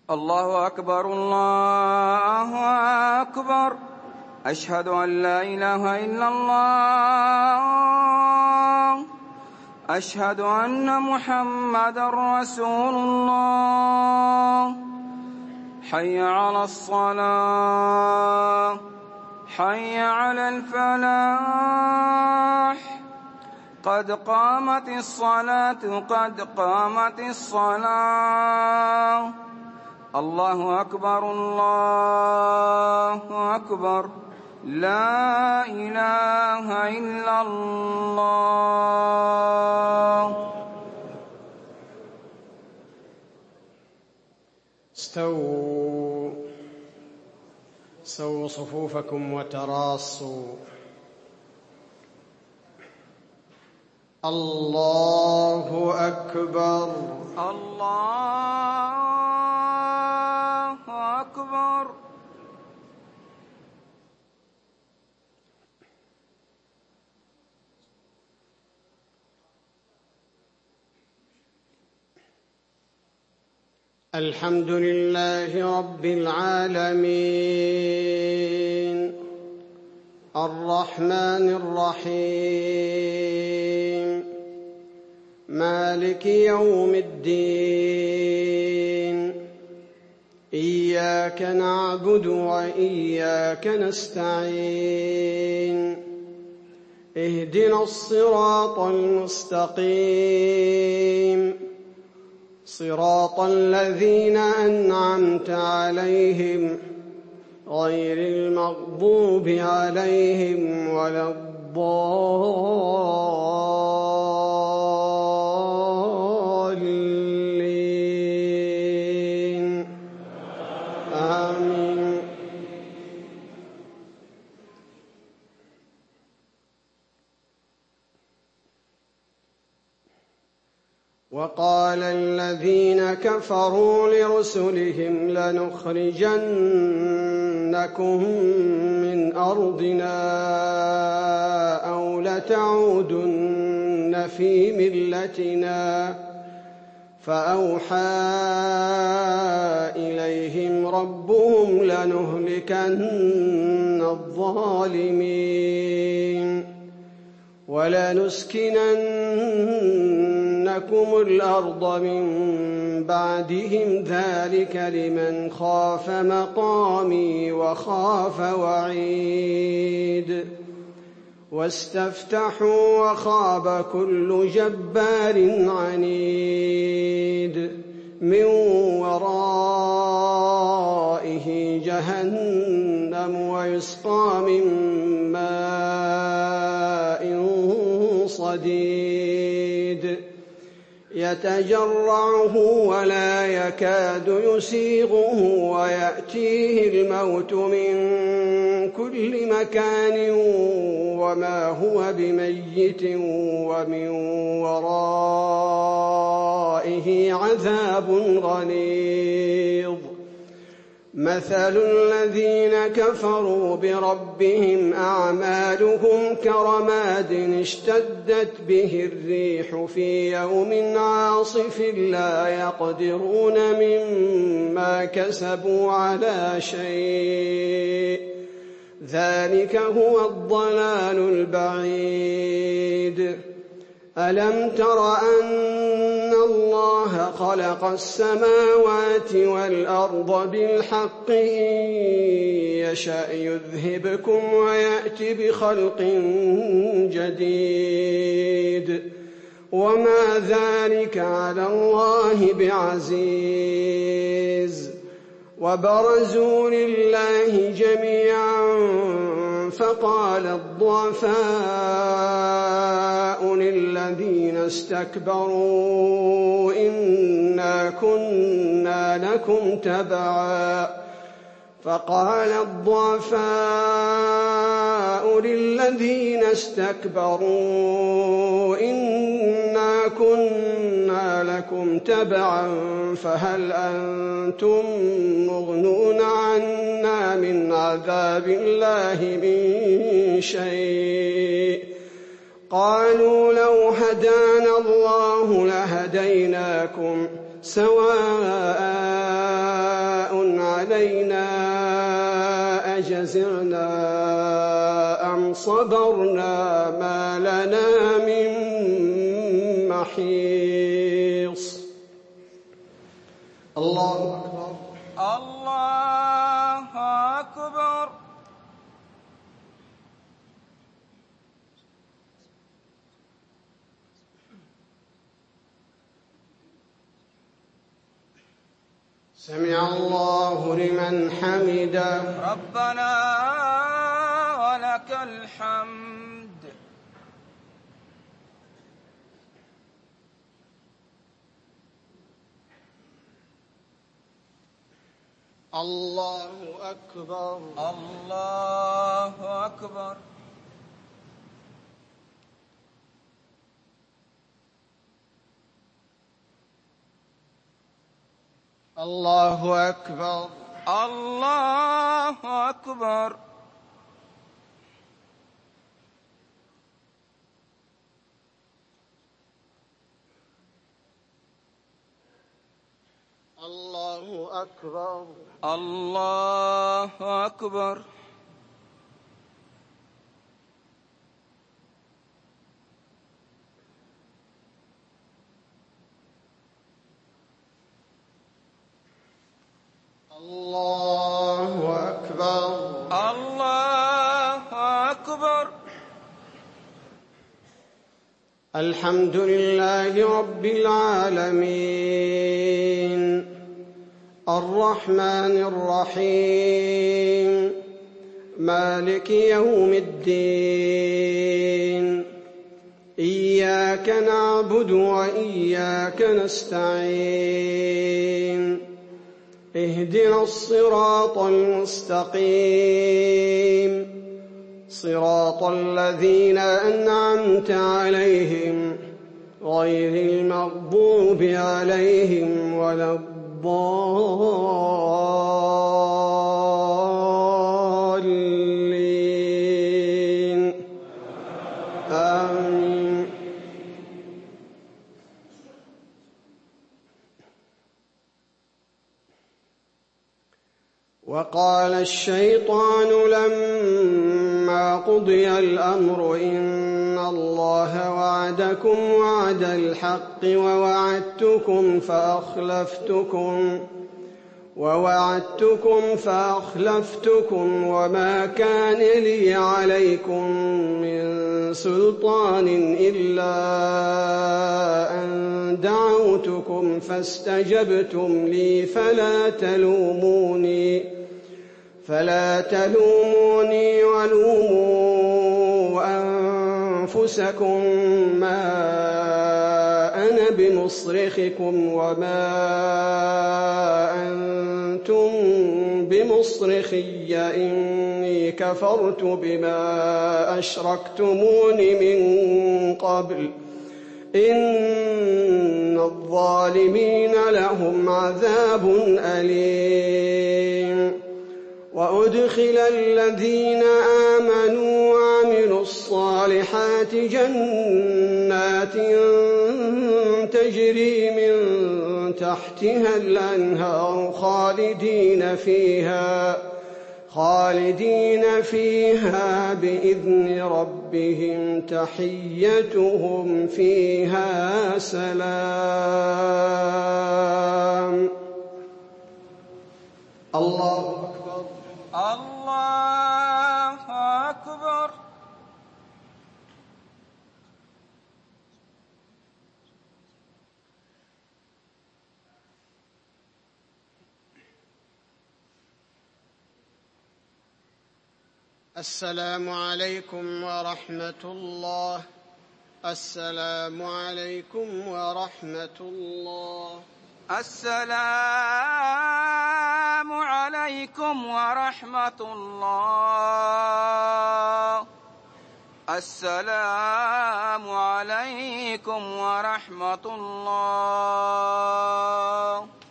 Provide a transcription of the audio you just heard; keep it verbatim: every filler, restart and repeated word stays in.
الله أكبر الله أكبر. أشهد أن لا إله إلا الله. أشهد أن محمدًا رسول الله. حي على الصلاة، حي على الفلاح. قد قامت الصلاة، قد قامت الصلاة. الله أكبر الله أكبر. لا إله إلا الله. استووا سووا صفوفكم وتراصوا. الله أكبر الله أكبر. الحمد لله رب العالمين، الرحمن الرحيم، مالك يوم الدين. إياك نعبد وإياك نستعين. اهدنا الصراط المستقيم، صراط الذين أنعمت عليهم غير المغضوب عليهم ولا الضالين. آمين. وقال الذين كفروا لرسلهم لنخرجنكم من أرضنا أو لتعودن في ملتنا، فأوحى إليهم ربهم لنهلكن الظالمين ولنسكننكم الأرض من بعدهم، ذلك لمن خاف مقامي وخاف وعيد. واستفتحوا وخاب كل جبار عنيد، من ورائه جهنم ويسقى من ماء صديد، يتجرعه ولا يكاد يسيغه، ويأتيه الموت من كل مكان وما هو بميت، ومن ورائه عذاب غليظ. مثل الذين كفروا بربهم أعمالهم كرماد اشتدت به الريح في يوم عاصف، لا يقدرون مما كسبوا على شيء، ذلك هو الضلال البعيد. ألم تر أن الله خلق السماوات والأرض بالحق، إن يشأ يذهبكم ويأتي بخلق جديد، وما ذلك على الله بعزيز. وبرزوا لله جميعا، فقال الضعفاء للذين استكبروا إنا كنا لكم تبعا فقال الضعفاء للذين استكبروا إنا كنا لكم تبعا فهل أنتم مغنون عنا من عذاب الله من شيء؟ قالوا لو هدانا الله لهديناكم سواء علينا أجزعنا أم صبرنا ما لنا من محيص. الله أكبر. الله أكبر. سمع الله لمن حمده. ربنا ولك الحمد. الله أكبر. الله أكبر. الله أكبر. الله أكبر. الله أكبر. الله أكبر. الله أكبر. الله أكبر. الحمد لله رب العالمين الرحمن الرحيم مالك يوم الدين إياك نعبد وإياك نستعين اهدنا الصراط المستقيم صراط الذين أنعمت عليهم غير المغضوب عليهم ولا الضالين آمين. وقال الشيطان لما قضي الأمر إن الله وعدكم وعد الحق ووعدتكم فأخلفتكم ووعدتكم فأخلفتكم وما كان لي عليكم من سلطان إلا أن دعوتكم فاستجبتم لي فلا تلوموني فلا تلوموني ولوموا أنفسكم ما أنا بمصرخكم وما أنتم بمصرخي إني كفرت بما أشركتمون من قبل إن الظالمين لهم عذاب أليم. وأدخل الذين آمنوا وعملوا الصالحات جنات تجري من تحتها الأنهار خالدين فيها خالدين فيها بإذن ربهم تحيتهم فيها سلام. الله أكبر. الله أكبر. السلام عليكم ورحمة الله. السلام عليكم ورحمة الله. السلام عليكم ورحمة الله. السلام عليكم ورحمة الله.